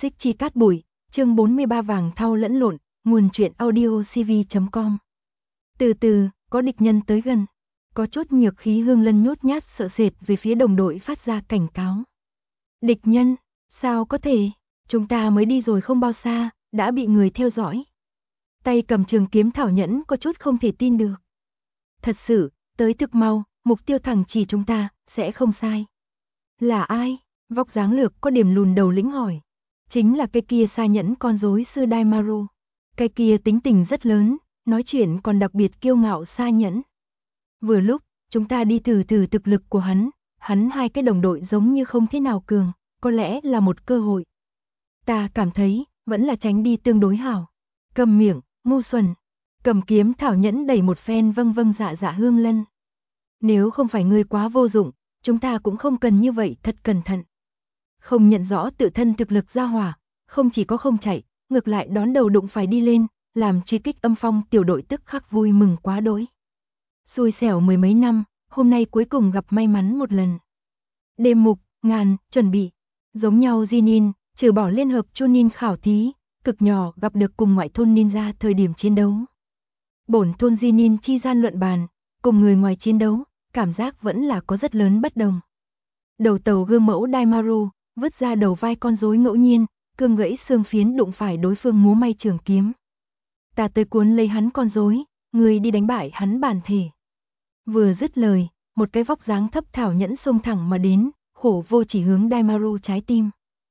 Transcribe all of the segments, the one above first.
Xích chi cát bụi, chương 43 vàng thau lẫn lộn, nguồn truyện audio cv.com. Từ từ, có địch nhân tới gần. Có chút nhược khí Hương Lân nhút nhát sợ sệt về phía đồng đội phát ra cảnh cáo. Địch nhân, sao có thể, chúng ta mới đi rồi không bao xa, đã bị người theo dõi. Tay cầm trường kiếm Thảo Nhẫn có chút không thể tin được. Thật sự, tới thực mau, mục tiêu thẳng chỉ chúng ta, sẽ không sai. Là ai? Vóc dáng lược có điểm lùn đầu lĩnh hỏi. Chính là cái kia Sa Nhẫn con rối sư Daimaru. Cái kia tính tình rất lớn, nói chuyện còn đặc biệt kiêu ngạo Sa Nhẫn. Vừa lúc, chúng ta đi thử thực lực của hắn hai cái đồng đội giống như không thế nào cường, có lẽ là một cơ hội. Ta cảm thấy, vẫn là tránh đi tương đối hảo. Cầm miệng, ngu xuẩn. Cầm kiếm Thảo Nhẫn đẩy một phen vâng dạ Hương Lân. Nếu không phải ngươi quá vô dụng, chúng ta cũng không cần như vậy thật cẩn thận. Không nhận rõ tự thân thực lực ra hỏa, không chỉ có không chạy, ngược lại đón đầu đụng phải đi lên, làm truy kích âm phong tiểu đội tức khắc vui mừng quá đỗi. Xui xẻo mười mấy năm, hôm nay cuối cùng gặp may mắn một lần. Đêm mục, ngàn, chuẩn bị. Giống nhau Jinin, trừ bỏ liên hợp Chunin khảo thí, cực nhỏ gặp được cùng ngoại thôn ninja thời điểm chiến đấu. Bổn thôn Jinin chi gian luận bàn, cùng người ngoài chiến đấu, cảm giác vẫn là có rất lớn bất đồng. Đầu tàu gương mẫu Daimaru, vứt ra đầu vai con rối ngẫu nhiên, cương gãy xương phiến đụng phải đối phương múa may trường kiếm. Ta tới cuốn lấy hắn con rối, người đi đánh bại hắn bản thể. Vừa dứt lời, một cái vóc dáng thấp Thảo Nhẫn xông thẳng mà đến, khổ vô chỉ hướng Daimaru trái tim.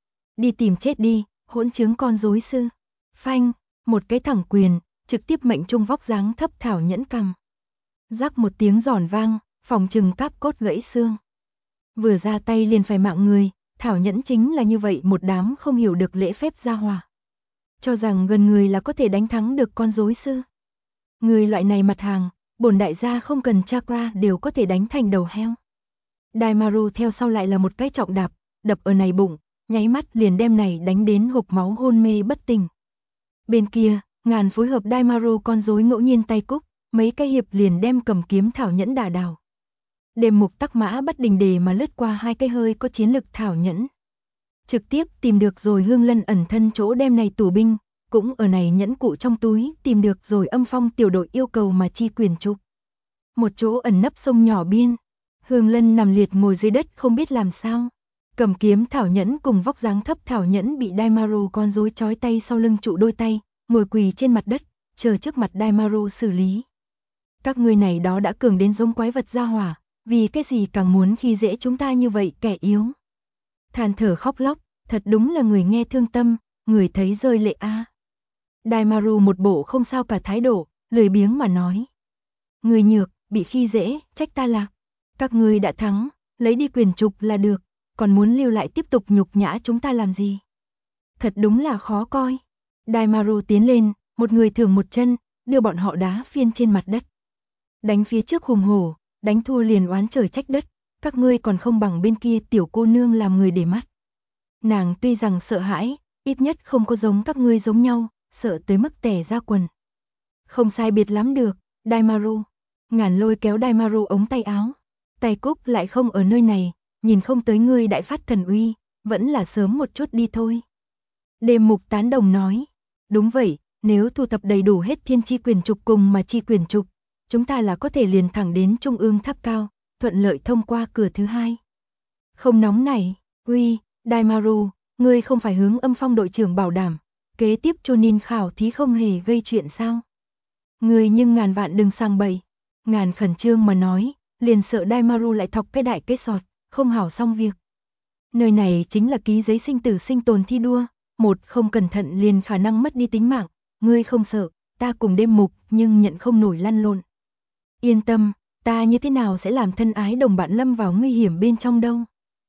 Đi tìm chết đi, hỗn chứng con rối sư. Phanh, một cái thẳng quyền, trực tiếp mệnh trung vóc dáng thấp Thảo Nhẫn cằm. Rắc một tiếng giòn vang, phòng trừng cáp cốt gãy xương. Vừa ra tay liền phải mạng người, Thảo Nhẫn chính là như vậy một đám không hiểu được lễ phép gia hỏa. Cho rằng gần người là có thể đánh thắng được con rối sư. Người loại này mặt hàng, bổn đại gia không cần chakra đều có thể đánh thành đầu heo. Daimaru theo sau lại là một cái trọng đạp, đập ở này bụng, nháy mắt liền đem này đánh đến hộc máu hôn mê bất tỉnh. Bên kia, ngàn phối hợp Daimaru con rối ngẫu nhiên tay cúc, mấy cái hiệp liền đem cầm kiếm Thảo Nhẫn đả đảo. Đêm mục tắc mã bất đình đề mà lướt qua hai cái hơi có chiến lực Thảo Nhẫn. Trực tiếp tìm được rồi Hương Lân ẩn thân chỗ đem này tù binh, cũng ở này nhẫn cụ trong túi tìm được rồi âm phong tiểu đội yêu cầu mà chi quyền trục. Một chỗ ẩn nấp sông nhỏ biên, Hương Lân nằm liệt ngồi dưới đất không biết làm sao. Cầm kiếm Thảo Nhẫn cùng vóc dáng thấp Thảo Nhẫn bị Daimaru con rối trói tay sau lưng trụ đôi tay, ngồi quỳ trên mặt đất, chờ trước mặt Daimaru xử lý. Các người này đó đã cường đến giống quái vật gia hỏa, vì cái gì càng muốn khi dễ chúng ta như vậy kẻ yếu. Than thở khóc lóc, thật đúng là người nghe thương tâm, người thấy rơi lệ a. Daimaru một bộ không sao cả thái độ, lười biếng mà nói. Người nhược, bị khi dễ, trách ta lạc. Các ngươi đã thắng, lấy đi quyền trục là được, còn muốn lưu lại tiếp tục nhục nhã chúng ta làm gì? Thật đúng là khó coi. Daimaru tiến lên, một người thường một chân, đưa bọn họ đá phiên trên mặt đất. Đánh phía trước hùng hổ, đánh thua liền oán trời trách đất, các ngươi còn không bằng bên kia tiểu cô nương làm người để mắt. Nàng tuy rằng sợ hãi, ít nhất không có giống các ngươi giống nhau, sợ tới mức tè ra quần. Không sai biệt lắm được, Daimaru. Ngàn lôi kéo Daimaru ống tay áo. Tay cúc lại không ở nơi này, nhìn không tới ngươi đại phát thần uy, vẫn là sớm một chút đi thôi. Đêm mục tán đồng nói. Đúng vậy, nếu thu thập đầy đủ hết thiên chi quyền trục cùng mà chi quyền trục, chúng ta là có thể liền thẳng đến trung ương tháp cao, thuận lợi thông qua cửa thứ hai. Không nóng này, uy, Daimaru, ngươi không phải hướng âm phong đội trưởng bảo đảm, kế tiếp Chunin khảo thí không hề gây chuyện sao? Ngươi nhưng ngàn vạn đừng sang bậy. Ngàn khẩn trương mà nói, liền sợ Daimaru lại thọc cái đại cái sọt, không hảo xong việc. Nơi này chính là ký giấy sinh tử sinh tồn thi đua, một không cẩn thận liền khả năng mất đi tính mạng, ngươi không sợ, ta cùng đêm mục nhưng nhận không nổi lăn lộn. Yên tâm, ta như thế nào sẽ làm thân ái đồng bạn lâm vào nguy hiểm bên trong đâu.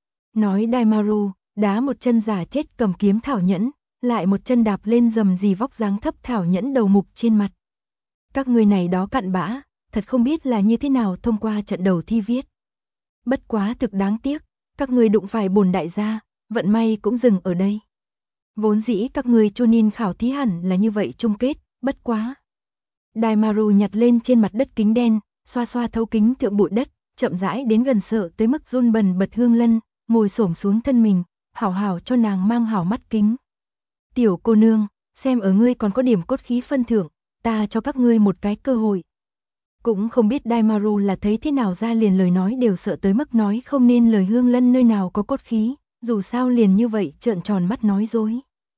Nói Daimaru, đá một chân giả chết cầm kiếm Thảo Nhẫn, lại một chân đạp lên dầm gì vóc dáng thấp Thảo Nhẫn đầu mục trên mặt. Các người này đó cặn bã, thật không biết là như thế nào thông qua trận đầu thi viết. Bất quá thực đáng tiếc, các người đụng phải bổn đại gia, vận may cũng dừng ở đây. Vốn dĩ các người Chunin khảo thí hẳn là như vậy chung kết, bất quá. Daimaru nhặt lên trên mặt đất kính đen, xoa xoa thấu kính thượng bụi đất, chậm rãi đến gần sợ tới mức run bần bật Hương Lân, ngồi xổm xuống thân mình, hảo hảo cho nàng mang hảo mắt kính. Tiểu cô nương, xem ở ngươi còn có điểm cốt khí phân thưởng, ta cho các ngươi một cái cơ hội. Cũng không biết Daimaru là thấy thế nào ra liền lời nói đều sợ tới mức nói không nên lời. Hương Lân nơi nào có cốt khí, dù sao liền như vậy trợn tròn mắt nói dối.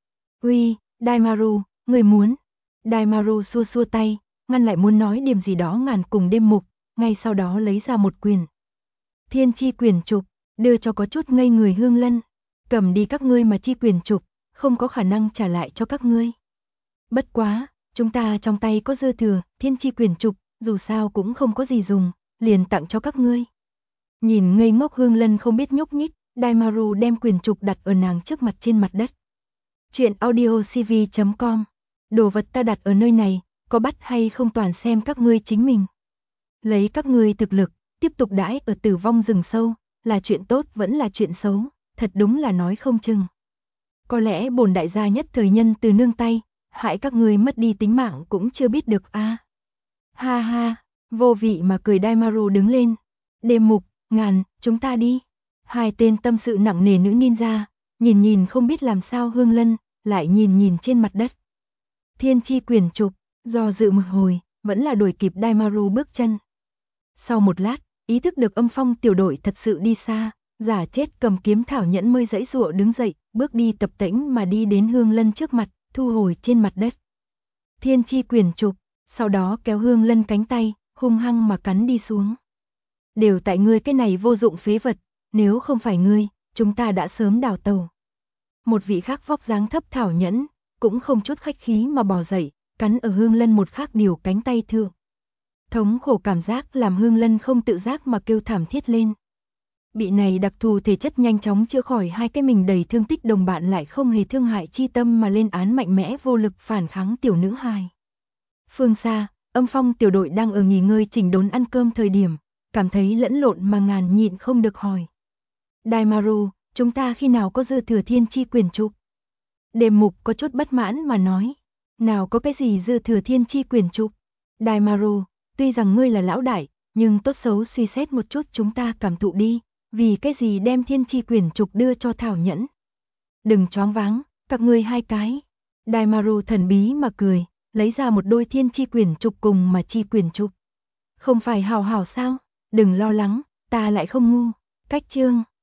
Uy, Daimaru, người muốn. Daimaru xua xua tay, ngăn lại muốn nói điểm gì đó Ngàn cùng Đêm Mục, ngay sau đó lấy ra một quyển Thiên Chi Quyển Trục, đưa cho có chút ngây người Hương Lân. Cầm đi các ngươi mà chi quyển trục, không có khả năng trả lại cho các ngươi. Bất quá, chúng ta trong tay có dư thừa, Thiên Chi Quyển Trục, dù sao cũng không có gì dùng, liền tặng cho các ngươi. Nhìn ngây ngốc Hương Lân không biết nhúc nhích, Daimaru đem quyển trục đặt ở nàng trước mặt trên mặt đất. Chuyện audiocv.com. Đồ vật ta đặt ở nơi này, có bắt hay không toàn xem các ngươi chính mình. Lấy các ngươi thực lực, tiếp tục đãi ở tử vong rừng sâu, là chuyện tốt vẫn là chuyện xấu, thật đúng là nói không chừng. Có lẽ bổn đại gia nhất thời nhân từ nương tay, hại các ngươi mất đi tính mạng cũng chưa biết được a. Ha ha, vô vị mà cười. Daimaru đứng lên. Đêm Mục, Ngàn, chúng ta đi. Hai tên tâm sự nặng nề nữ ninja, nhìn nhìn không biết làm sao Hương Lân, lại nhìn nhìn trên mặt đất. Thiên Chi Quyển Trục, do dự một hồi, vẫn là đuổi kịp Daimaru bước chân. Sau một lát, ý thức được âm phong tiểu đội thật sự đi xa, giả chết cầm kiếm thảo nhẫn mới giãy giụa đứng dậy, bước đi tập tễnh mà đi đến Hương Lân trước mặt, thu hồi trên mặt đất Thiên Chi Quyển Trục, sau đó kéo Hương Lân cánh tay, hung hăng mà cắn đi xuống. Đều tại ngươi cái này vô dụng phế vật, nếu không phải ngươi, chúng ta đã sớm đào tàu. Một vị khác vóc dáng thấp thảo nhẫn, cũng không chút khách khí mà bò dậy, cắn ở Hương Lân một khác điều cánh tay thượng. Thống khổ cảm giác làm Hương Lân không tự giác mà kêu thảm thiết lên. Bị này đặc thù thể chất nhanh chóng chữa khỏi hai cái mình đầy thương tích đồng bạn lại không hề thương hại chi tâm mà lên án mạnh mẽ vô lực phản kháng tiểu nữ hài. Phương xa, âm phong tiểu đội đang ở nghỉ ngơi chỉnh đốn ăn cơm thời điểm, cảm thấy lẫn lộn mà Ngàn nhịn không được hỏi. Daimaru, chúng ta khi nào có dư thừa Thiên Chi Quyển Trục? Đêm Mục có chút bất mãn mà nói. Nào có cái gì dư thừa Thiên Chi Quyển Trục? Daimaru, tuy rằng ngươi là lão đại, nhưng tốt xấu suy xét một chút chúng ta cảm thụ đi, vì cái gì đem Thiên Chi Quyển Trục đưa cho Thảo Nhẫn? Đừng choáng váng, các ngươi hai cái. Daimaru thần bí mà cười, lấy ra một đôi Thiên Chi Quyển Trục cùng mà Chi Quyển Trục. Không phải hảo hảo sao? Đừng lo lắng, ta lại không ngu. Cách chương